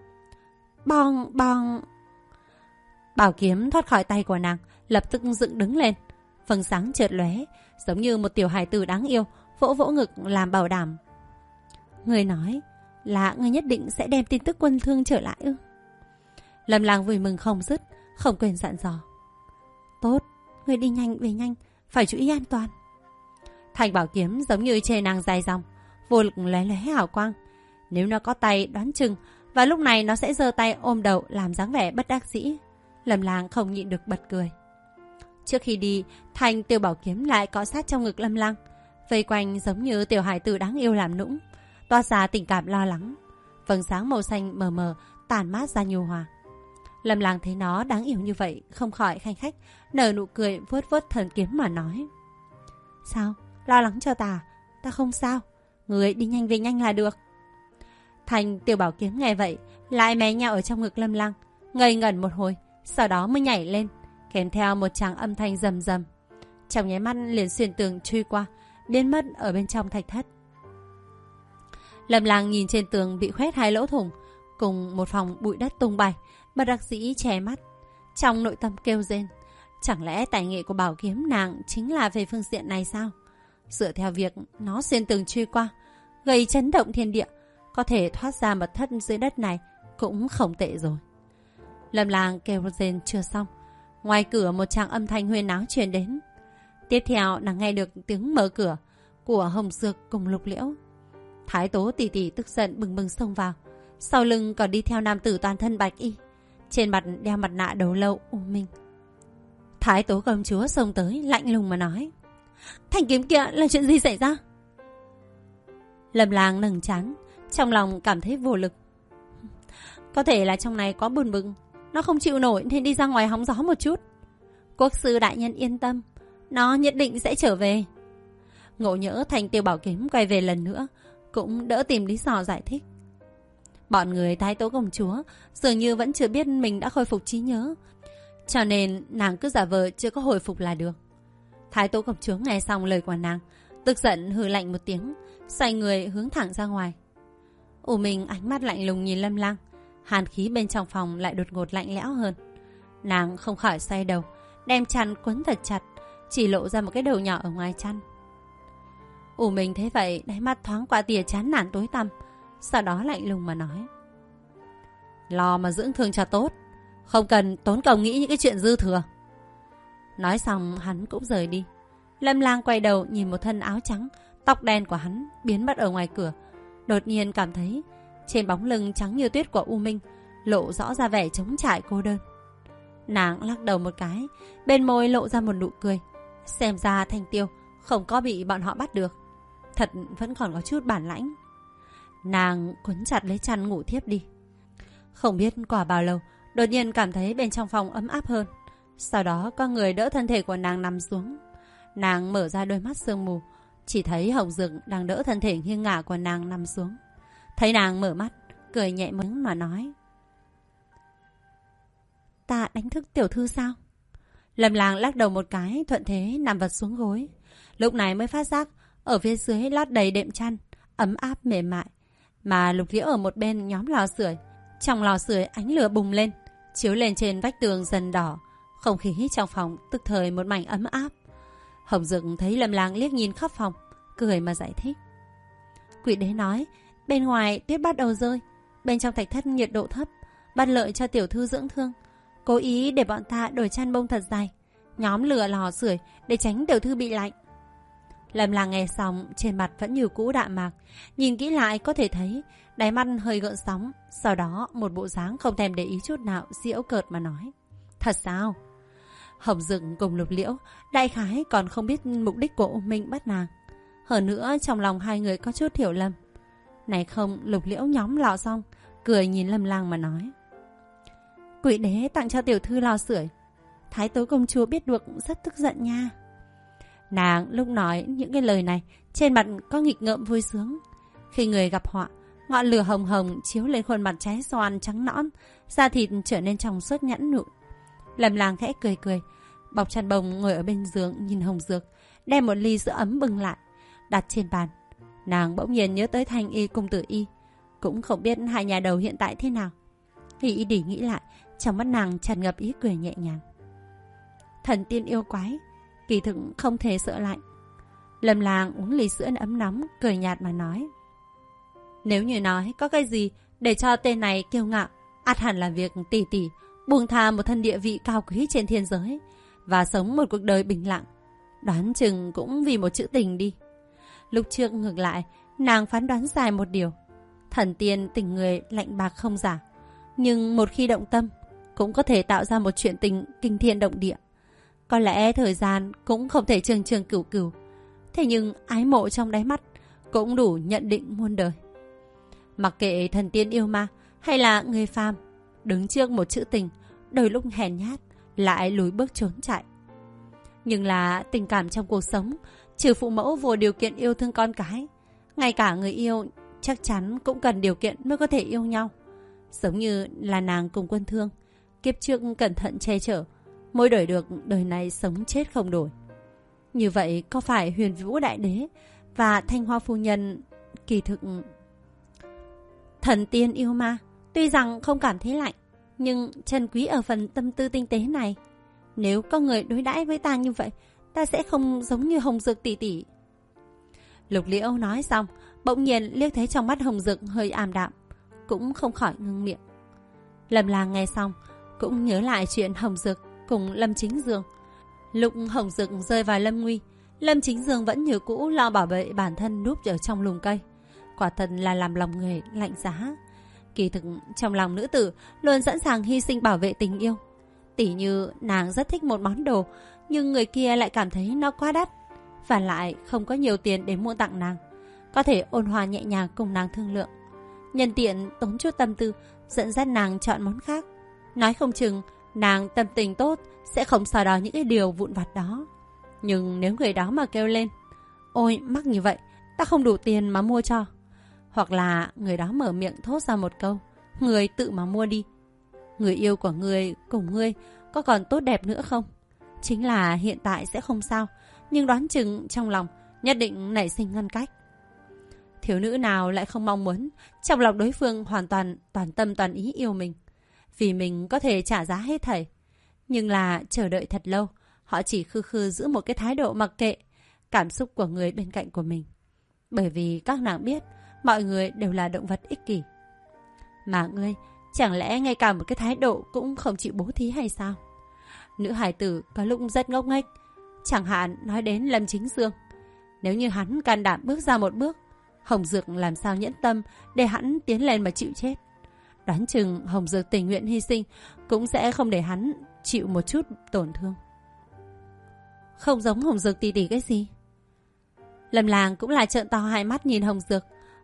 Bong bong. Bảo kiếm thoát khỏi tay của nàng, lập tức dựng đứng lên. Vầng sáng chợt lóe, giống như một tiểu hài tử đáng yêu, vỗ vỗ ngực làm bảo đảm. Người nói là người nhất định sẽ đem tin tức Quân Thương trở lại ư? Lâm Lang vui mừng không dứt, không quên dặn dò. Tốt, người đi nhanh về nhanh, phải chú ý an toàn. Thanh bảo kiếm giống như chê nàng dài dòng, vô lực lóe lóe hào quang. Nếu nó có tay đoán chừng, và lúc này nó sẽ giơ tay ôm đầu làm dáng vẻ bất đắc dĩ. Lâm Lang không nhịn được bật cười. Trước khi đi, thanh tiêu bảo kiếm lại cọ sát trong ngực Lâm Lang, vây quanh giống như tiểu hải tử đáng yêu làm nũng, toát ra tình cảm lo lắng. Vầng sáng màu xanh mờ mờ tàn mát ra nhu hòa. Lâm Lang thấy nó đáng yêu như vậy, không khỏi khanh khách nở nụ cười, vuốt vuốt thần kiếm mà nói: Sao, lo lắng cho ta? Ta không sao, người đi nhanh về nhanh là được. Thanh tiêu bảo kiếm nghe vậy, lại mé nhau ở trong ngực Lâm Lang, ngây ngẩn một hồi, sau đó mới nhảy lên, kèm theo một tràng âm thanh rầm rầm. Trong nháy mắt liền xuyên tường truy qua, biến mất ở bên trong thạch thất. Lâm Lang nhìn trên tường bị khoét 2 lỗ thủng, cùng một phòng bụi đất tung bay, bất đắc dĩ che mắt. Trong nội tâm kêu rên, chẳng lẽ tài nghệ của bảo kiếm nàng chính là về phương diện này sao? Dựa theo việc nó xuyên tường truy qua, gây chấn động thiên địa, có thể thoát ra mật thất dưới đất này cũng không tệ rồi. Lâm Lang kêu rên chưa xong, ngoài cửa một tràng âm thanh huyên náo truyền đến. Tiếp theo nàng nghe được tiếng mở cửa của Hồng Dược cùng Lục Liễu. Thái Tố tỷ tỷ tức giận bừng bừng xông vào, sau lưng còn đi theo nam tử toàn thân bạch y, trên mặt đeo mặt nạ đầu lâu U Minh. Thái Tố công chúa xông tới lạnh lùng mà nói: Thanh kiếm kia là chuyện gì xảy ra? Lâm Lang nâng trán, trong lòng cảm thấy vô lực. Có thể là trong này có buồn bực, nó không chịu nổi nên đi ra ngoài hóng gió một chút. Quốc sư đại nhân yên tâm, nó nhất định sẽ trở về. Ngộ nhỡ thanh tiêu bảo kiếm quay về lần nữa, cũng đỡ tìm lý do giải thích. Bọn người Thái Tố công chúa dường như vẫn chưa biết mình đã khôi phục trí nhớ, cho nên nàng cứ giả vờ chưa có hồi phục là được. Thái Tố công chúa nghe xong lời của nàng, tức giận hừ lạnh một tiếng, xoay người hướng thẳng ra ngoài. U Minh ánh mắt lạnh lùng nhìn Lâm Lang, hàn khí bên trong phòng lại đột ngột lạnh lẽo hơn. Nàng không khỏi xoay đầu, đem chăn quấn thật chặt, chỉ lộ ra một cái đầu nhỏ ở ngoài chăn. U Minh thấy vậy, đáy mắt thoáng qua tia chán nản tối tăm, sau đó lạnh lùng mà nói: Lo mà dưỡng thương cho tốt, không cần tốn công nghĩ những cái chuyện dư thừa. Nói xong hắn cũng rời đi. Lâm Lang quay đầu nhìn một thân áo trắng, tóc đen của hắn biến mất ở ngoài cửa, đột nhiên cảm thấy trên bóng lưng trắng như tuyết của U Minh lộ rõ ra vẻ trống trải cô đơn. Nàng lắc đầu một cái, bên môi lộ ra một nụ cười. Xem ra Thanh Tiêu không có bị bọn họ bắt được, thật vẫn còn có chút bản lãnh. Nàng quấn chặt lấy chăn ngủ thiếp đi. Không biết qua bao lâu, đột nhiên cảm thấy bên trong phòng ấm áp hơn. Sau đó có người đỡ thân thể của nàng nằm xuống. Nàng mở ra đôi mắt sương mù, chỉ thấy Hồng Dực đang đỡ thân thể nghiêng ngả của nàng nằm xuống. Thấy nàng mở mắt, cười nhẹ mớn mà nói: Ta đánh thức tiểu thư sao? Lâm Lang lắc đầu một cái, thuận thế nằm vật xuống gối. Lúc này mới phát giác ở phía dưới lót đầy đệm chăn, ấm áp mềm mại. Mà Lục Liễu ở một bên nhóm lò sưởi. Trong lò sưởi ánh lửa bùng lên, chiếu lên trên vách tường dần đỏ. Không khí trong phòng tức thời một mảnh ấm áp. Hồng Dực thấy Lâm Lang liếc nhìn khắp phòng, cười mà giải thích: Quỷ đế nói bên ngoài tuyết bắt đầu rơi, bên trong thạch thất nhiệt độ thấp, bất lợi cho tiểu thư dưỡng thương. Cố ý để bọn ta đổi chăn bông thật dày, nhóm lửa lò sưởi để tránh tiểu thư bị lạnh. Lâm Lang nghe xong, trên mặt vẫn như cũ đạm mạc, nhìn kỹ lại có thể thấy đáy mắt hơi gợn sóng. Sau đó một bộ dáng không thèm để ý chút nào, giễu cợt mà nói: Thật sao? Hồng Dực cùng Lục Liễu đại khái còn không biết mục đích của U Minh bắt nàng. Hơn nữa trong lòng hai người có chút hiểu lầm. Này không, Lục Liễu nhóm lò xong, cười nhìn Lâm Lang mà nói: Quỷ đế tặng cho tiểu thư lò sưởi, Thái tố công chúa biết được rất tức giận nha. Nàng lúc nói những cái lời này, trên mặt có nghịch ngợm vui sướng. Khi người gặp họa, ngọn lửa hồng hồng chiếu lên khuôn mặt trái xoan trắng nõn, da thịt trở nên trong suốt nhẵn nhụn. Lâm Lang khẽ cười cười, bọc chăn bông ngồi ở bên giường nhìn Hồng Dược, đem một ly sữa ấm bưng lại, đặt trên bàn. Nàng bỗng nhiên nhớ tới Thanh Y cùng Tử Y, cũng không biết hai nhà đầu hiện tại thế nào. Nghĩ đi nghĩ lại, trong mắt nàng tràn ngập ý cười nhẹ nhàng. Thần tiên yêu quái, kỳ thực không thể sợ lạnh. Lâm Lang uống ly sữa ấm nóng, cười nhạt mà nói: Nếu như nói có cái gì để cho tên này kiêu ngạo, ắt hẳn là việc tỷ tỷ buông tha một thân địa vị cao quý trên thiên giới và sống một cuộc đời bình lặng. Đoán chừng cũng vì một chữ tình đi. Lúc trước ngược lại, nàng phán đoán sai một điều: thần tiên tình người lạnh bạc không giả, nhưng một khi động tâm cũng có thể tạo ra một chuyện tình kinh thiên động địa. Có lẽ thời gian cũng không thể trường trường cửu cửu, thế nhưng ái mộ trong đáy mắt cũng đủ nhận định muôn đời. Mặc kệ thần tiên yêu ma hay là người phàm, đứng trước một chữ tình, đôi lúc hèn nhát lại lùi bước trốn chạy. Nhưng là tình cảm trong cuộc sống, trừ phụ mẫu vô điều kiện yêu thương con cái, ngay cả người yêu chắc chắn cũng cần điều kiện mới có thể yêu nhau. Giống như là nàng cùng Quân Thương, kiếp trước cẩn thận che chở, mới đổi được đời này sống chết không đổi. Như vậy có phải Huyền Vũ Đại Đế và Thanh Hoa Phu Nhân kỳ thực... Thần tiên yêu ma tuy rằng không cảm thấy lạnh, nhưng trân quý ở phần tâm tư tinh tế này. Nếu có người đối đãi với ta như vậy, ta sẽ không giống như Hồng Dược tỷ tỷ. Lục Liễu nói xong, bỗng nhiên liếc thấy trong mắt Hồng Dược hơi ảm đạm, cũng không khỏi ngưng miệng. Lâm Lang nghe xong cũng nhớ lại chuyện Hồng Dược cùng Lâm Chính Dương. Lúc Hồng Dược rơi vào lâm nguy, Lâm Chính Dương vẫn như cũ lo bảo vệ bản thân núp ở trong lùm cây. Quả thật là làm lòng người lạnh giá. Kỳ thực trong lòng nữ tử luôn sẵn sàng hy sinh bảo vệ tình yêu. Tỉ như nàng rất thích một món đồ, nhưng người kia lại cảm thấy nó quá đắt, và lại không có nhiều tiền để mua tặng nàng. Có thể ôn hòa nhẹ nhàng cùng nàng thương lượng, nhân tiện tốn chút tâm tư dẫn dắt nàng chọn món khác. Nói không chừng nàng tâm tình tốt sẽ không so đo những cái điều vụn vặt đó. Nhưng nếu người đó mà kêu lên: Ôi mắc như vậy, ta không đủ tiền mà mua cho. Hoặc là người đó mở miệng thốt ra một câu: Người tự mà mua đi. Người yêu của người cùng ngươi có còn tốt đẹp nữa không? Chính là hiện tại sẽ không sao, nhưng đoán chừng trong lòng nhất định nảy sinh ngăn cách. Thiếu nữ nào lại không mong muốn trong lòng đối phương hoàn toàn toàn tâm toàn ý yêu mình, vì mình có thể trả giá hết thảy. Nhưng là chờ đợi thật lâu, họ chỉ khư khư giữ một cái thái độ mặc kệ cảm xúc của người bên cạnh của mình. Bởi vì các nàng biết mọi người đều là động vật ích kỷ. Mà ngươi chẳng lẽ ngay cả một cái thái độ cũng không chịu bố thí hay sao? Nữ hài tử có lúc rất ngốc nghếch. Chẳng hạn nói đến Lâm Chính Dương, nếu như hắn can đảm bước ra một bước, Hồng Dược làm sao nhẫn tâm để hắn tiến lên mà chịu chết. Đoán chừng Hồng Dược tình nguyện hy sinh cũng sẽ không để hắn chịu một chút tổn thương. Không giống Hồng Dược tỷ tỷ cái gì? Lâm Lang cũng là trợn to hai mắt nhìn Hồng Dược,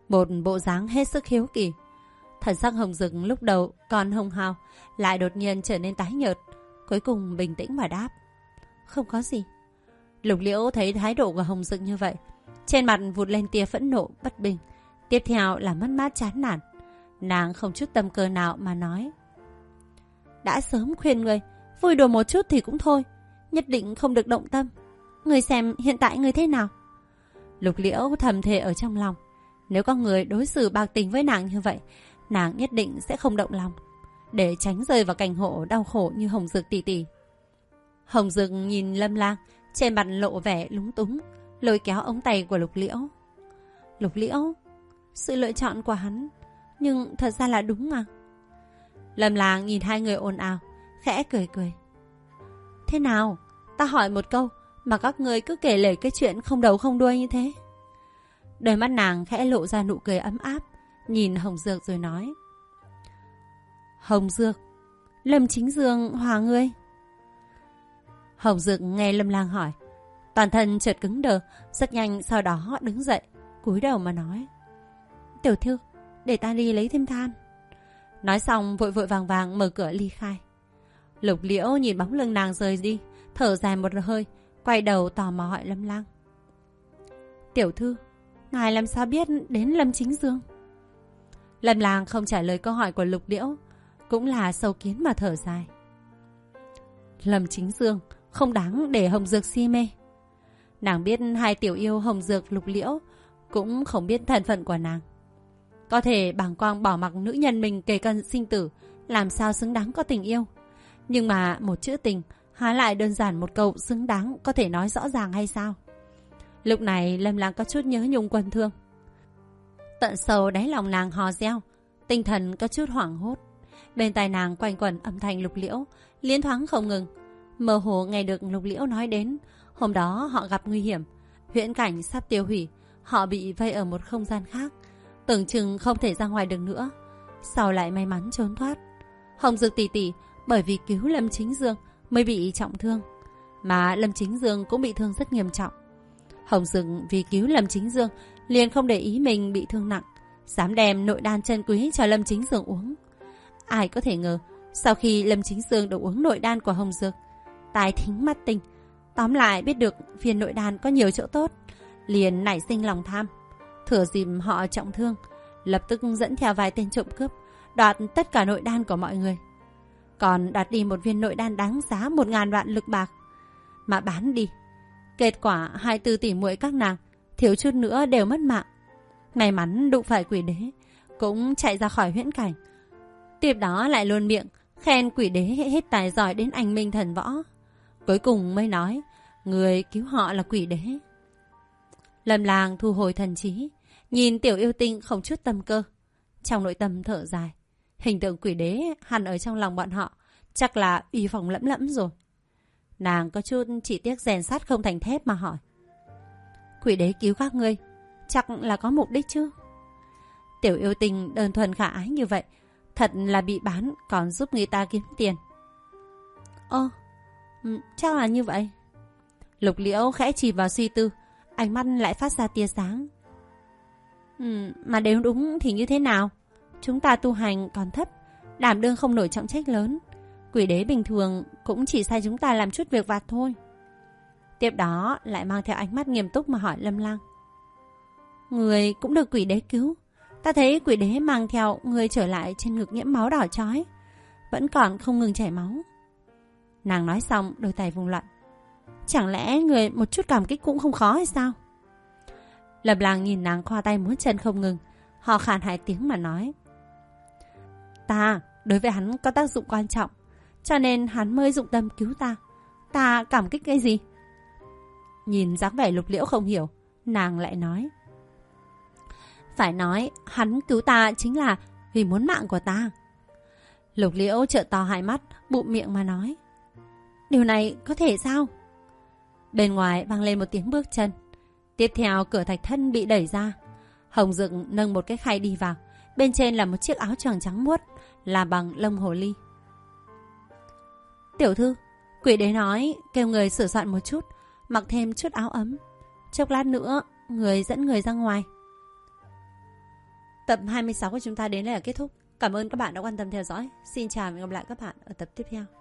một bộ dáng hết sức hiếu kỳ. Thần sắc Hồng Dực lúc đầu còn hồng hào, lại đột nhiên trở nên tái nhợt, cuối cùng bình tĩnh mà đáp: Không có gì. Lục Liễu thấy thái độ của Hồng Dực như vậy, trên mặt vụt lên tia phẫn nộ bất bình, tiếp theo là mất mát chán nản. Nàng không chút tâm cơ nào mà nói: Đã sớm khuyên người, vui đùa một chút thì cũng thôi, nhất định không được động tâm. Người xem hiện tại người thế nào? Lục Liễu thầm thề ở trong lòng, nếu có người đối xử bạc tình với nàng như vậy, nàng nhất định sẽ không động lòng, để tránh rơi vào cảnh ngộ đau khổ như Hồng Dực tỷ tỷ. Hồng Dực nhìn Lâm Lang, trên mặt lộ vẻ lúng túng, lôi kéo ống tay của Lục Liễu. Lục Liễu, sự lựa chọn của hắn, nhưng thật ra là đúng mà. Lâm Lang nhìn hai người ồn ào, khẽ cười cười. Thế nào? Ta hỏi một câu mà các người cứ kể lể cái chuyện không đầu không đuôi như thế. Đôi mắt nàng khẽ lộ ra nụ cười ấm áp, nhìn Hồng Dược rồi nói: Hồng Dược, Lâm Chính Dương hòa ngươi. Hồng Dược nghe Lâm Lang hỏi, toàn thân chợt cứng đờ, rất nhanh sau đó đứng dậy, cúi đầu mà nói: Tiểu thư, để ta đi lấy thêm than. Nói xong vội vội vàng vàng mở cửa ly khai. Lục Liễu nhìn bóng lưng nàng rời đi, thở dài một hơi, quay đầu tò mò hỏi Lâm Lang: Tiểu thư, ngài làm sao biết đến Lâm Chính Dương? Lâm Lang không trả lời câu hỏi của Lục Liễu, cũng là sâu kiến mà thở dài. Lâm Chính Dương không đáng để Hồng Dược si mê. Nàng biết hai tiểu yêu Hồng Dược Lục Liễu, cũng không biết thân phận của nàng. Có thể bàng quang bỏ mặc nữ nhân mình kề cận sinh tử, làm sao xứng đáng có tình yêu. Nhưng mà một chữ tình há lại đơn giản một câu xứng đáng có thể nói rõ ràng hay sao? Lúc này Lâm Lang có chút nhớ nhung Quân Thương. Tận sâu đáy lòng nàng hò reo, tinh thần có chút hoảng hốt. Bên tai nàng quanh quẩn âm thanh Lục Liễu liên thoáng không ngừng. Mơ hồ nghe được Lục Liễu nói đến hôm đó họ gặp nguy hiểm, huyễn cảnh sắp tiêu hủy, họ bị vây ở một không gian khác, tưởng chừng không thể ra ngoài được nữa, sau lại may mắn trốn thoát. Hồng Dược tỷ tỷ bởi vì cứu Lâm Chính Dương mới bị trọng thương, mà Lâm Chính Dương cũng bị thương rất nghiêm trọng. Hồng Dược vì cứu Lâm Chính Dương liền không để ý mình bị thương nặng, dám đem nội đan chân quý cho Lâm Chính Dương uống. Ai có thể ngờ sau khi Lâm Chính Dương được uống nội đan của Hồng Dược, tai thính mắt tinh, tóm lại biết được viên nội đan có nhiều chỗ tốt, liền nảy sinh lòng tham, thừa dịp họ trọng thương, lập tức dẫn theo vài tên trộm cướp, đoạt tất cả nội đan của mọi người, còn đoạt đi một viên nội đan đáng giá 1000 vạn lực bạc mà bán đi. Kết quả 24 tỷ muội các nàng thiếu chút nữa đều mất mạng. May mắn đụng phải quỷ đế, cũng chạy ra khỏi huyễn cảnh. Tiếp đó lại luôn miệng khen quỷ đế hết tài giỏi đến anh minh thần võ, cuối cùng mới nói người cứu họ là quỷ đế. Lâm Lang thu hồi thần trí, nhìn tiểu yêu tinh không chút tâm cơ, trong nội tâm thở dài. Hình tượng quỷ đế hẳn ở trong lòng bọn họ chắc là uy phong lẫm lẫm rồi. Nàng có chút chỉ tiếc rèn sắt không thành thép mà hỏi: Quỷ đế cứu các ngươi chắc là có mục đích chứ? Tiểu yêu tinh đơn thuần khả ái như vậy, thật là bị bán còn giúp người ta kiếm tiền. Chắc là như vậy. Lục Liễu khẽ chìm vào suy tư, ánh mắt lại phát ra tia sáng. Mà nếu đúng thì như thế nào? Chúng ta tu hành còn thấp, đảm đương không nổi trọng trách lớn. Quỷ đế bình thường cũng chỉ sai chúng ta làm chút việc vặt thôi. Tiếp đó lại mang theo ánh mắt nghiêm túc mà hỏi Lâm Lang: Người cũng được quỷ đế cứu. Ta thấy quỷ đế mang theo người trở lại trên ngực nhiễm máu đỏ chói, vẫn còn không ngừng chảy máu. Nàng nói xong đôi tay vùng loạn. Chẳng lẽ người một chút cảm kích cũng không khó hay sao? Lâm Lang nhìn nàng khoa tay múa chân không ngừng, hò khan 2 tiếng mà nói: Ta đối với hắn có tác dụng quan trọng, cho nên hắn mới dụng tâm cứu ta. Ta cảm kích cái gì? Nhìn dáng vẻ Lục Liễu không hiểu, nàng lại nói: Phải nói hắn cứu ta chính là vì muốn mạng của ta. Lục Liễu trợn to 2 mắt, bụm miệng mà nói: Điều này có thể sao? Bên ngoài vang lên một tiếng bước chân. Tiếp theo cửa thạch thân bị đẩy ra. Hồng Dực nâng một cái khay đi vào, bên trên là một chiếc áo choàng trắng muốt làm bằng lông hồ ly. Tiểu thư, quỷ đế nói kêu người sửa soạn một chút, mặc thêm chút áo ấm, chốc lát nữa người dẫn người ra ngoài. tập 26 của chúng ta đến đây là kết thúc. Cảm ơn các bạn đã quan tâm theo dõi. Xin chào và hẹn gặp lại các bạn ở tập tiếp theo.